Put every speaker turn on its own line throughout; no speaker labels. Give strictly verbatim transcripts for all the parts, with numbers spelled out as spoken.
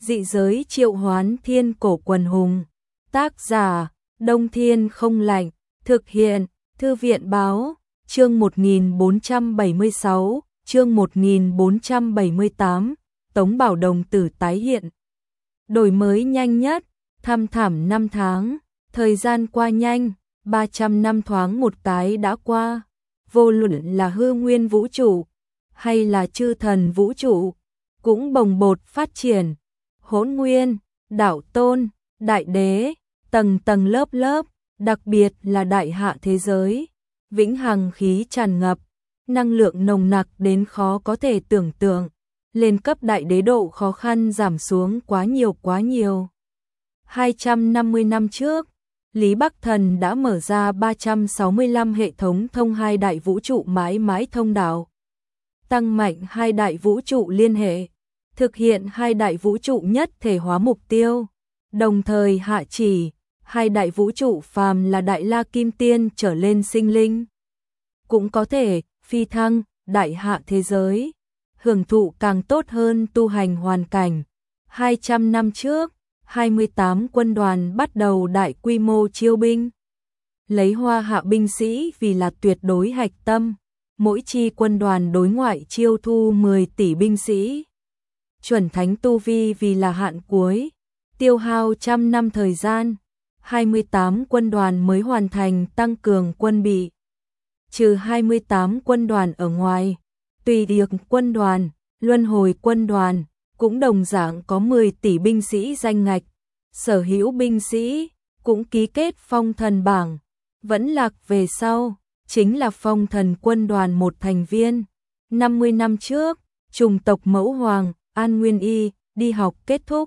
Dị giới triệu hoán thiên cổ quần hùng. Tác giả, Đông Thiên không lạnh. Thực hiện, Thư viện báo. Chương một nghìn bốn trăm bảy mươi sáu, chương một nghìn bốn trăm bảy mươi tám, Tống Bảo Đồng tử tái hiện. Đổi mới nhanh nhất, thăm thẳm năm tháng, thời gian qua nhanh, ba trăm năm thoáng một cái đã qua. Vô luận là hư nguyên vũ trụ, hay là chư thần vũ trụ, cũng bồng bột phát triển. Hỗn nguyên, đạo tôn, đại đế, tầng tầng lớp lớp, đặc biệt là đại hạ thế giới, vĩnh hằng khí tràn ngập, năng lượng nồng nặc đến khó có thể tưởng tượng, lên cấp đại đế độ khó khăn giảm xuống quá nhiều quá nhiều. hai trăm năm mươi năm trước, Lý Bắc Thần đã mở ra ba trăm sáu mươi lăm hệ thống thông hai đại vũ trụ mãi mãi thông đạo, tăng mạnh hai đại vũ trụ liên hệ, thực hiện hai đại vũ trụ nhất thể hóa mục tiêu, đồng thời hạ chỉ hai đại vũ trụ phàm là đại la kim tiên trở lên sinh linh cũng có thể phi thăng đại hạ thế giới, hưởng thụ càng tốt hơn tu hành hoàn cảnh. hai trăm năm trước, hai mươi tám quân đoàn bắt đầu đại quy mô chiêu binh, lấy Hoa Hạ binh sĩ vì là tuyệt đối hạch tâm, mỗi chi quân đoàn đối ngoại chiêu thu mười tỷ binh sĩ. Chuẩn thánh tu vi vì là hạn cuối, tiêu hao trăm năm thời gian, hai mươi tám quân đoàn mới hoàn thành tăng cường quân bị. Trừ hai mươi tám quân đoàn ở ngoài, tùy tiệc quân đoàn, luân hồi quân đoàn, cũng đồng dạng có mười tỷ binh sĩ danh ngạch, sở hữu binh sĩ, cũng ký kết phong thần bảng, vẫn lạc về sau, chính là phong thần quân đoàn một thành viên. năm mươi năm trước, chủng tộc Mẫu Hoàng, An Nguyên Y, đi học kết thúc,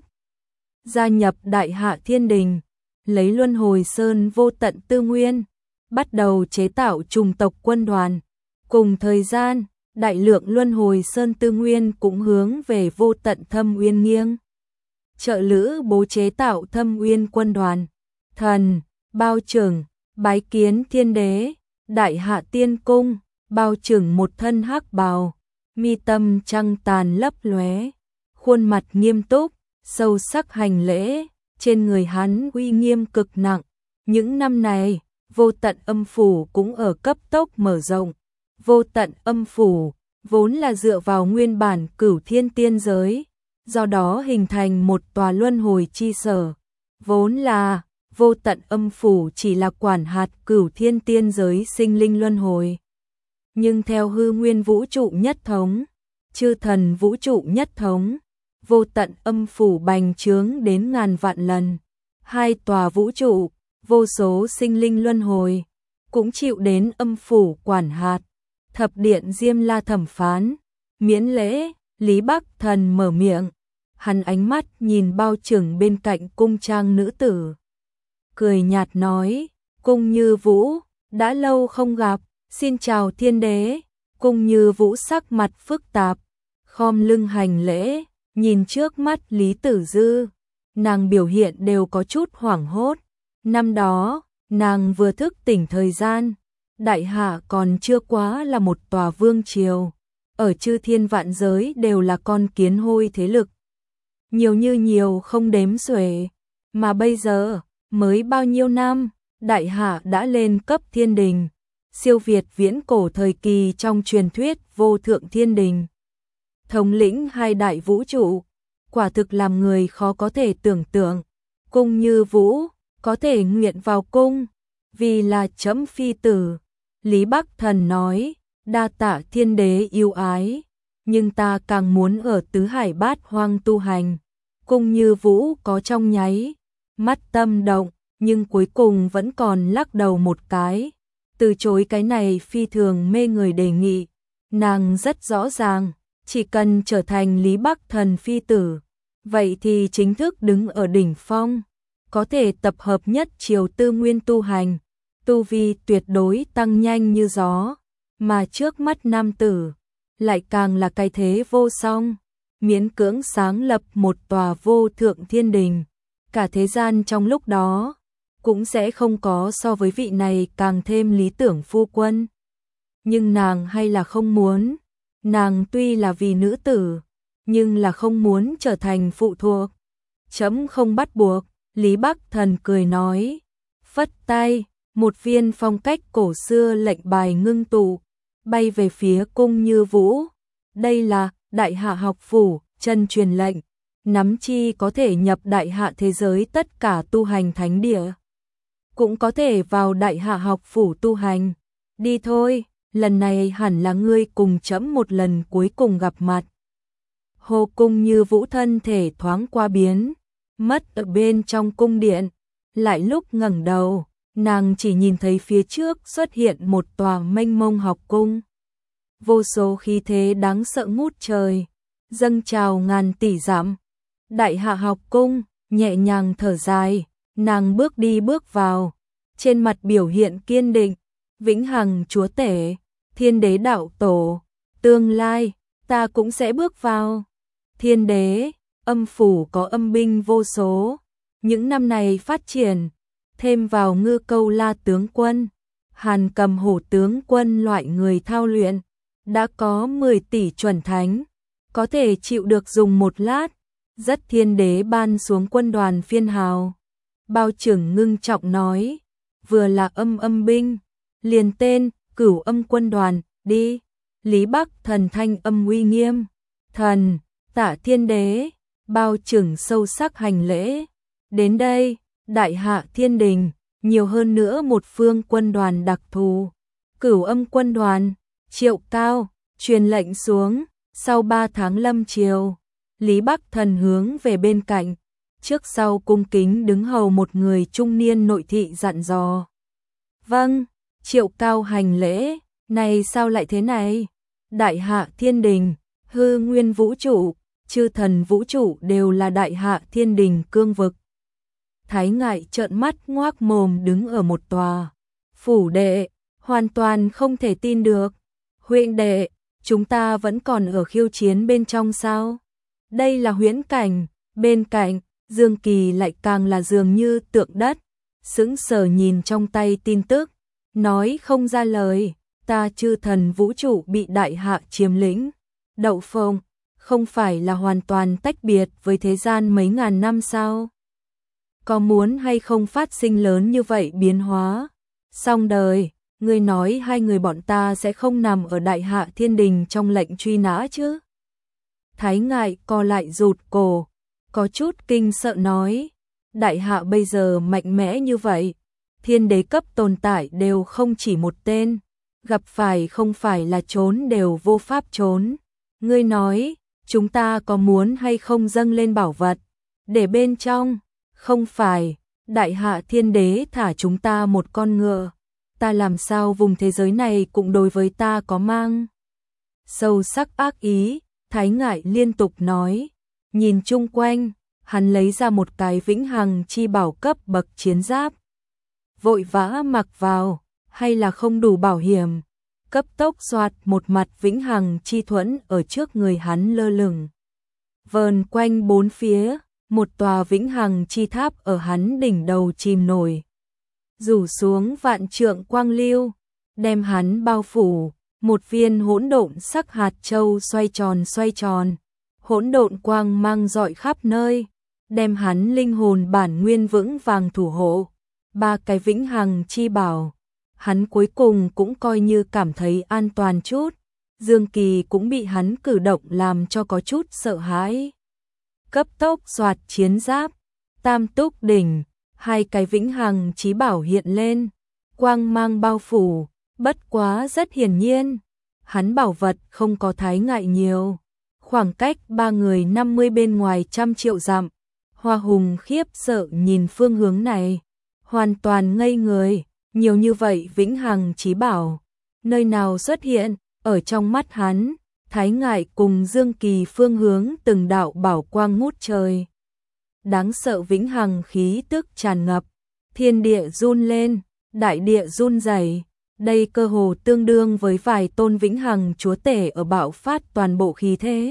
gia nhập Đại Hạ Thiên Đình, lấy Luân Hồi Sơn vô tận tư nguyên, bắt đầu chế tạo chủng tộc quân đoàn. Cùng thời gian, đại lượng Luân Hồi Sơn tư nguyên cũng hướng về vô tận Thâm Uyên nghiêng. Trợ Lữ bố chế tạo Thâm Uyên quân đoàn, thần, bao trưởng, bái kiến thiên đế, Đại Hạ Tiên Cung, bao trưởng một thân hắc bào, mi tâm trăng tàn lấp lóe, khuôn mặt nghiêm túc, sâu sắc hành lễ, trên người hắn uy nghiêm cực nặng. Những năm này, vô tận âm phủ cũng ở cấp tốc mở rộng. Vô tận âm phủ vốn là dựa vào nguyên bản cửu thiên tiên giới, do đó hình thành một tòa luân hồi chi sở. Vốn là vô tận âm phủ chỉ là quản hạt cửu thiên tiên giới sinh linh luân hồi. Nhưng theo hư nguyên vũ trụ nhất thống, chư thần vũ trụ nhất thống, vô tận âm phủ bành trướng đến ngàn vạn lần. Hai tòa vũ trụ, vô số sinh linh luân hồi, cũng chịu đến âm phủ quản hạt. Thập điện Diêm La thẩm phán, miễn lễ, Lý Bắc Thần mở miệng, hắn ánh mắt nhìn bao trưởng bên cạnh cung trang nữ tử. Cười nhạt nói, Cung Như Vũ, đã lâu không gặp, xin chào thiên đế. Cung Như Vũ sắc mặt phức tạp, khom lưng hành lễ, nhìn trước mắt Lý Tử Dư, nàng biểu hiện đều có chút hoảng hốt. Năm đó, nàng vừa thức tỉnh thời gian, Đại Hạ còn chưa quá là một tòa vương triều, ở chư thiên vạn giới đều là con kiến hôi thế lực, nhiều như nhiều không đếm xuể, mà bây giờ, mới bao nhiêu năm, Đại Hạ đã lên cấp thiên đình, siêu việt viễn cổ thời kỳ trong truyền thuyết vô thượng thiên đình. Thống lĩnh hai đại vũ trụ, quả thực làm người khó có thể tưởng tượng. Cung Như Vũ có thể nguyện vào cung, vì là chấm phi tử. Lý Bắc Thần nói, đa tạ thiên đế yêu ái, nhưng ta càng muốn ở tứ hải bát hoang tu hành. Cung Như Vũ có trong nháy mắt tâm động, nhưng cuối cùng vẫn còn lắc đầu một cái, từ chối cái này phi thường mê người đề nghị. Nàng rất rõ ràng, chỉ cần trở thành Lý Bắc Thần phi tử, vậy thì chính thức đứng ở đỉnh phong, có thể tập hợp nhất triều tư nguyên tu hành, tu vi tuyệt đối tăng nhanh như gió, mà trước mắt nam tử lại càng là cái thế vô song, miễn cưỡng sáng lập một tòa vô thượng thiên đình, cả thế gian trong lúc đó cũng sẽ không có so với vị này càng thêm lý tưởng phu quân. Nhưng nàng hay là không muốn, nàng tuy là vì nữ tử, nhưng là không muốn trở thành phụ thuộc, Chấm không bắt buộc, Lý Bắc Thần cười nói, phất tay, một viên phong cách cổ xưa lệnh bài ngưng tụ, bay về phía Cung Như Vũ. Đây là Đại Hạ học phủ, chân truyền lệnh, nắm chi có thể nhập Đại Hạ thế giới tất cả tu hành thánh địa. Cũng có thể vào Đại Hạ học phủ tu hành. Đi thôi, lần này hẳn là ngươi cùng chấm một lần cuối cùng gặp mặt. Hồ Cung Như Vũ thân thể thoáng qua biến, mất ở bên trong cung điện, lại lúc ngẩng đầu, nàng chỉ nhìn thấy phía trước xuất hiện một tòa mênh mông học cung. Vô số khí thế đáng sợ ngút trời, dâng trào ngàn tỷ dặm. Đại Hạ học cung, nhẹ nhàng thở dài, nàng bước đi bước vào, trên mặt biểu hiện kiên định, vĩnh hằng chúa tể, thiên đế đạo tổ, tương lai, ta cũng sẽ bước vào. Thiên đế, âm phủ có âm binh vô số, những năm này phát triển, thêm vào Ngư Câu La tướng quân, Hàn Cầm Hổ tướng quân loại người thao luyện, đã có mười tỷ chuẩn thánh, có thể chịu được dùng một lát, rất thiên đế ban xuống quân đoàn phiên hào. Bao trưởng ngưng trọng nói, vừa là âm âm binh, liền tên, cửu âm quân đoàn, đi. Lý Bắc Thần thanh âm uy nghiêm, thần, Tạ thiên đế, bao trưởng sâu sắc hành lễ. Đến đây, Đại Hạ thiên đình, nhiều hơn nữa một phương quân đoàn đặc thù. Cửu âm quân đoàn, Triệu Cao, truyền lệnh xuống, sau ba tháng lâm triều. Lý Bắc Thần hướng về bên cạnh, trước sau cung kính đứng hầu một người trung niên nội thị dặn dò. Vâng, Triệu Cao hành lễ, này sao lại thế này? Đại Hạ thiên đình, hư nguyên vũ trụ, chư thần vũ trụ đều là Đại Hạ thiên đình cương vực. Thái Ngại trợn mắt ngoác mồm đứng ở một tòa phủ đệ, hoàn toàn không thể tin được. Huynh đệ, chúng ta vẫn còn ở khiêu chiến bên trong sao? Đây là huyễn cảnh. Bên cạnh, Dương Kỳ lại càng là dường như tượng đất, sững sờ nhìn trong tay tin tức, nói không ra lời. Ta chư thần vũ trụ bị Đại Hạ chiếm lĩnh. Đậu Phộng, không phải là hoàn toàn tách biệt với thế gian mấy ngàn năm sao? Có muốn hay không phát sinh lớn như vậy biến hóa? Xong đời, ngươi nói hai người bọn ta sẽ không nằm ở Đại Hạ thiên đình trong lệnh truy nã chứ? Thái Ngại co lại rụt cổ, có chút kinh sợ nói, Đại Hạ bây giờ mạnh mẽ như vậy, thiên đế cấp tồn tại đều không chỉ một tên, gặp phải không phải là trốn đều vô pháp trốn. Ngươi nói, chúng ta có muốn hay không dâng lên bảo vật, để bên trong, không phải, Đại Hạ thiên đế thả chúng ta một con ngựa, ta làm sao vùng thế giới này cũng đối với ta có mang sâu sắc ác ý. Thái Ngại liên tục nói, nhìn chung quanh, hắn lấy ra một cái vĩnh hằng chi bảo cấp bậc chiến giáp. Vội vã mặc vào, hay là không đủ bảo hiểm, cấp tốc xoạt một mặt vĩnh hằng chi thuẫn ở trước người hắn lơ lửng. Vờn quanh bốn phía, một tòa vĩnh hằng chi tháp ở hắn đỉnh đầu chìm nổi. Rủ xuống vạn trượng quang lưu, đem hắn bao phủ. Một viên hỗn độn sắc hạt châu xoay tròn xoay tròn, hỗn độn quang mang rọi khắp nơi, đem hắn linh hồn bản nguyên vững vàng thủ hộ. Ba cái vĩnh hằng chi bảo, hắn cuối cùng cũng coi như cảm thấy an toàn chút. Dương Kỳ cũng bị hắn cử động làm cho có chút sợ hãi. Cấp tốc xoạt chiến giáp, tam túc đỉnh, hai cái vĩnh hằng chí bảo hiện lên, quang mang bao phủ. Bất quá rất hiển nhiên, hắn bảo vật không có Thái Ngại nhiều. Khoảng cách ba người năm mươi bên ngoài trăm triệu dặm. Hoa Hùng khiếp sợ nhìn phương hướng này, hoàn toàn ngây người, nhiều như vậy vĩnh hằng chí bảo, nơi nào xuất hiện? Ở trong mắt hắn, Thái Ngại cùng Dương Kỳ phương hướng từng đạo bảo quang ngút trời. Đáng sợ vĩnh hằng khí tức tràn ngập, thiên địa run lên, đại địa run rẩy. Đây cơ hồ tương đương với vài tôn vĩnh hằng chúa tể ở bạo phát toàn bộ khí thế.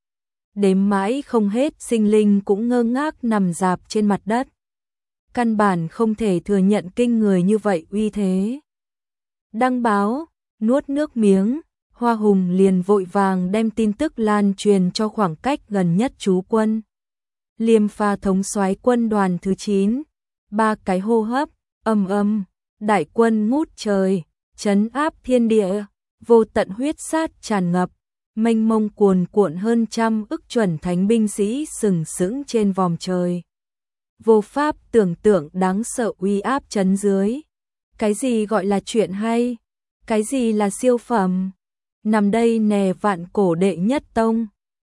Đếm mãi không hết sinh linh cũng ngơ ngác nằm rạp trên mặt đất. Căn bản không thể thừa nhận kinh người như vậy uy thế. Đăng báo, nuốt nước miếng, Hoa Hùng liền vội vàng đem tin tức lan truyền cho khoảng cách gần nhất trú quân. Liêm Pha thống soái quân đoàn thứ chín, ba cái hô hấp, âm âm, đại quân ngút trời, trấn áp thiên địa, vô tận huyết sát tràn ngập, mênh mông cuồn cuộn hơn trăm ức chuẩn thánh binh sĩ sừng sững trên vòm trời. Vô pháp tưởng tượng đáng sợ uy áp trấn dưới. Cái gì gọi là chuyện hay? Cái gì là siêu phẩm? Nằm đây nè vạn cổ đệ nhất tông,